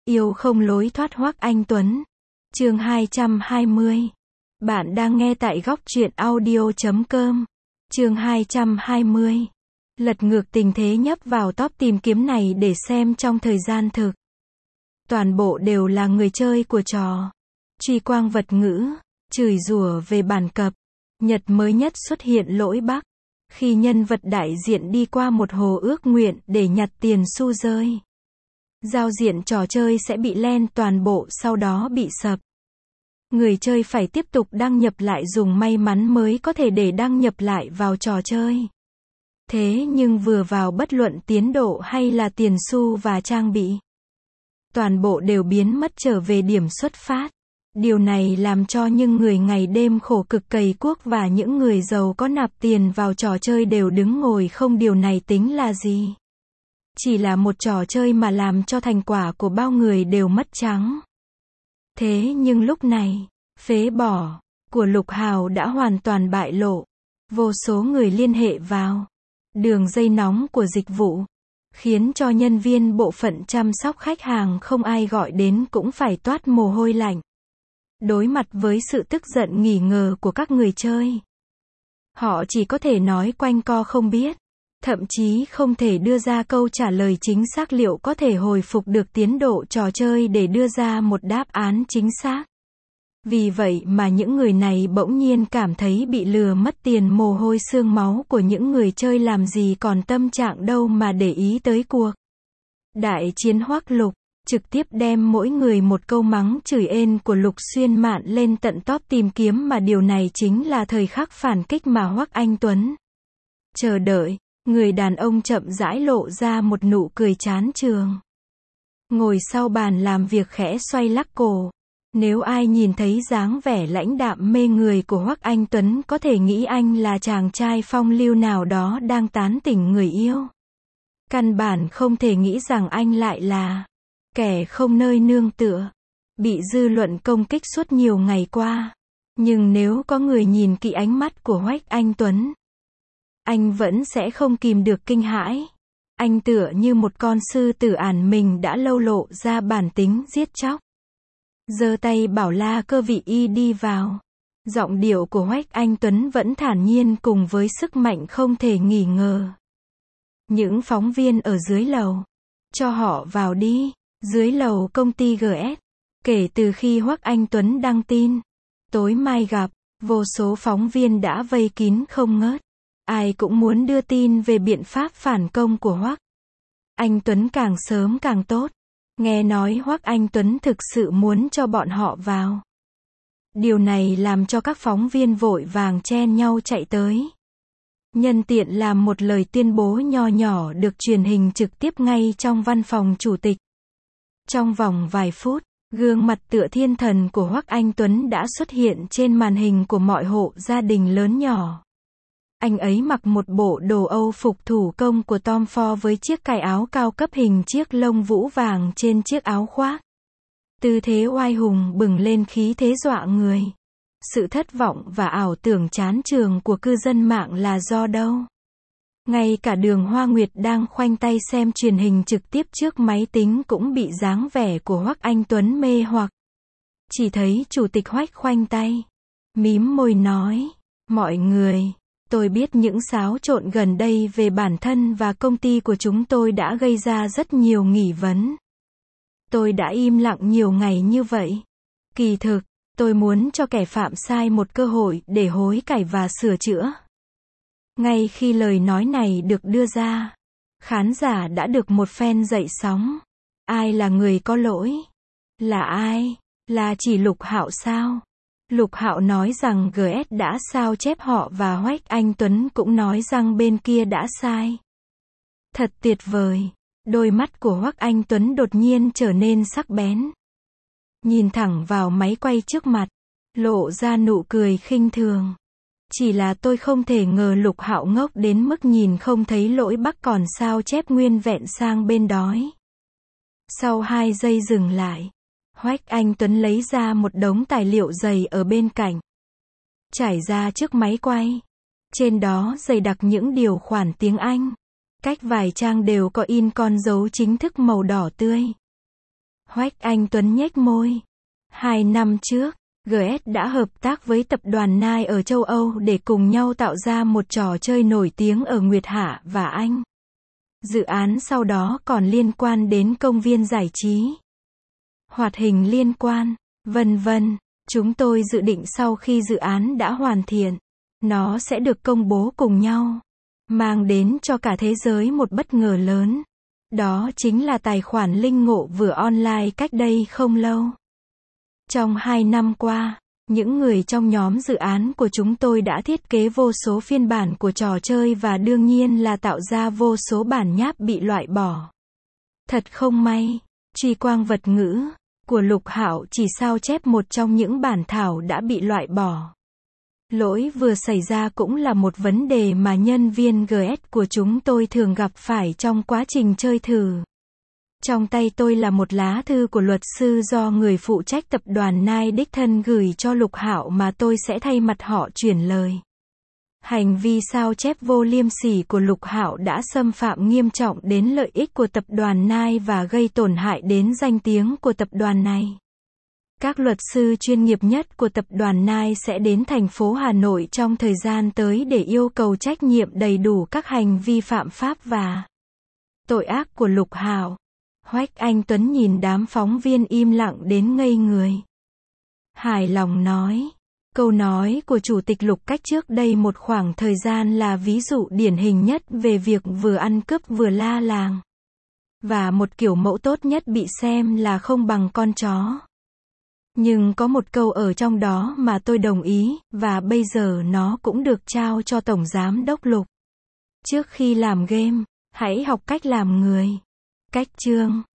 Yêu không lối thoát Hoắc Anh Tuấn. Chương 220. Bạn đang nghe tại góc truyện audio.com. Chương 220. Lật ngược tình thế nhấp vào top tìm kiếm này để xem trong thời gian thực. Toàn bộ đều là người chơi của trò truy quang vật ngữ, chửi rủa về bản cập. Nhật mới nhất xuất hiện lỗi bug. Khi nhân vật đại diện đi qua một hồ ước nguyện để nhặt tiền xu rơi. Giao diện trò chơi sẽ bị len toàn bộ sau đó bị sập. Người chơi phải tiếp tục đăng nhập lại dùng may mắn mới có thể để đăng nhập lại vào trò chơi. Thế nhưng vừa vào bất luận tiến độ hay là tiền xu và trang bị, toàn bộ đều biến mất trở về điểm xuất phát. Điều này làm cho những người ngày đêm khổ cực cày cuốc và những người giàu có nạp tiền vào trò chơi đều đứng ngồi không. Điều này tính là gì? Chỉ là một trò chơi mà làm cho thành quả của bao người đều mất trắng. Thế nhưng lúc này, phế bỏ của Lục Hào đã hoàn toàn bại lộ. Vô số người liên hệ vào đường dây nóng của dịch vụ, khiến cho nhân viên bộ phận chăm sóc khách hàng không ai gọi đến cũng phải toát mồ hôi lạnh. Đối mặt với sự tức giận nghi ngờ của các người chơi, họ chỉ có thể nói quanh co không biết, thậm chí không thể đưa ra câu trả lời chính xác liệu có thể hồi phục được tiến độ trò chơi để đưa ra một đáp án chính xác. Vì vậy mà những người này bỗng nhiên cảm thấy bị lừa mất tiền, mồ hôi xương máu của những người chơi làm gì còn tâm trạng đâu mà để ý tới cuộc đại chiến Hoắc Lục. Trực tiếp đem mỗi người một câu mắng chửi ên của Lục Xuyên Mạn lên tận top tìm kiếm, mà điều này chính là thời khắc phản kích mà Hoắc Anh Tuấn chờ đợi. Người đàn ông chậm rãi lộ ra một nụ cười chán chường, ngồi sau bàn làm việc khẽ xoay lắc cổ. Nếu ai nhìn thấy dáng vẻ lãnh đạm mê người của Hoắc Anh Tuấn có thể nghĩ anh là chàng trai phong lưu nào đó đang tán tỉnh người yêu. Căn bản không thể nghĩ rằng anh lại là kẻ không nơi nương tựa, bị dư luận công kích suốt nhiều ngày qua. Nhưng nếu có người nhìn kỹ ánh mắt của Hoắc Anh Tuấn, anh vẫn sẽ không kìm được kinh hãi. Anh tựa như một con sư tử ản mình đã lâu lộ ra bản tính giết chóc. Giơ tay bảo la cơ vị y đi vào. Giọng điệu của Hoắc Anh Tuấn vẫn thản nhiên cùng với sức mạnh không thể nghi ngờ. Những phóng viên ở dưới lầu, cho họ vào đi. Dưới lầu công ty GS, kể từ khi Hoắc Anh Tuấn đăng tin tối mai gặp, vô số phóng viên đã vây kín không ngớt. Ai cũng muốn đưa tin về biện pháp phản công của Hoắc Anh Tuấn càng sớm càng tốt. Nghe nói Hoắc Anh Tuấn thực sự muốn cho bọn họ vào. Điều này làm cho các phóng viên vội vàng chen nhau chạy tới. Nhân tiện làm một lời tuyên bố nho nhỏ được truyền hình trực tiếp ngay trong văn phòng chủ tịch. Trong vòng vài phút, gương mặt tựa thiên thần của Hoắc Anh Tuấn đã xuất hiện trên màn hình của mọi hộ gia đình lớn nhỏ. Anh ấy mặc một bộ đồ Âu phục thủ công của Tom Ford với chiếc cài áo cao cấp hình chiếc lông vũ vàng trên chiếc áo khoác. Tư thế oai hùng bừng lên khí thế dọa người. Sự thất vọng và ảo tưởng chán chường của cư dân mạng là do đâu? Ngay cả Đường Hoa Nguyệt đang khoanh tay xem truyền hình trực tiếp trước máy tính cũng bị dáng vẻ của Hoắc Anh Tuấn mê hoặc. Chỉ thấy chủ tịch Hoắc khoanh tay, mím môi nói, mọi người, tôi biết những xáo trộn gần đây về bản thân và công ty của chúng tôi đã gây ra rất nhiều nghi vấn. Tôi đã im lặng nhiều ngày như vậy. Kỳ thực, tôi muốn cho kẻ phạm sai một cơ hội để hối cải và sửa chữa. Ngay khi lời nói này được đưa ra, khán giả đã được một phen dậy sóng. Ai là người có lỗi? Là ai? Là chỉ Lục Hạo sao? Lục Hạo nói rằng GS đã sao chép họ và Hoắc Anh Tuấn cũng nói rằng bên kia đã sai. Thật tuyệt vời. Đôi mắt của Hoắc Anh Tuấn đột nhiên trở nên sắc bén. Nhìn thẳng vào máy quay trước mặt, lộ ra nụ cười khinh thường. Chỉ là tôi không thể ngờ Lục Hạo ngốc đến mức nhìn không thấy lỗi bug còn sao chép nguyên vẹn sang bên đói. Sau 2 giây dừng lại, Hoắc Anh Tuấn lấy ra một đống tài liệu dày ở bên cạnh, trải ra trước máy quay. Trên đó dày đặc những điều khoản tiếng Anh. Cách vài trang đều có in con dấu chính thức màu đỏ tươi. Hoắc Anh Tuấn nhếch môi. 2 năm trước, GS đã hợp tác với tập đoàn Nike ở châu Âu để cùng nhau tạo ra một trò chơi nổi tiếng ở Nguyệt Hạ và Anh. Dự án sau đó còn liên quan đến công viên giải trí, hoạt hình liên quan, vân vân. Chúng tôi dự định sau khi dự án đã hoàn thiện, nó sẽ được công bố cùng nhau, mang đến cho cả thế giới một bất ngờ lớn. Đó chính là tài khoản linh ngộ vừa online cách đây không lâu. Trong 2 năm qua, những người trong nhóm dự án của chúng tôi đã thiết kế vô số phiên bản của trò chơi và đương nhiên là tạo ra vô số bản nháp bị loại bỏ. Thật không may, truy quang vật ngữ của Lục Hạo chỉ sao chép một trong những bản thảo đã bị loại bỏ. Lỗi vừa xảy ra cũng là một vấn đề mà nhân viên GS của chúng tôi thường gặp phải trong quá trình chơi thử. Trong tay tôi là một lá thư của luật sư do người phụ trách tập đoàn Nike đích thân gửi cho Lục Hạo mà tôi sẽ thay mặt họ chuyển lời. Hành vi sao chép vô liêm sỉ của Lục Hạo đã xâm phạm nghiêm trọng đến lợi ích của tập đoàn Nike và gây tổn hại đến danh tiếng của tập đoàn này. Các luật sư chuyên nghiệp nhất của tập đoàn Nike sẽ đến thành phố Hà Nội trong thời gian tới để yêu cầu trách nhiệm đầy đủ các hành vi phạm pháp và tội ác của Lục Hạo. Hoắc Anh Tuấn nhìn đám phóng viên im lặng đến ngây người. Hài lòng nói, câu nói của Chủ tịch Lục cách trước đây một khoảng thời gian là ví dụ điển hình nhất về việc vừa ăn cướp vừa la làng. Và một kiểu mẫu tốt nhất bị xem là không bằng con chó. Nhưng có một câu ở trong đó mà tôi đồng ý, và bây giờ nó cũng được trao cho Tổng Giám đốc Lục. Trước khi làm game, hãy học cách làm người. Cách chương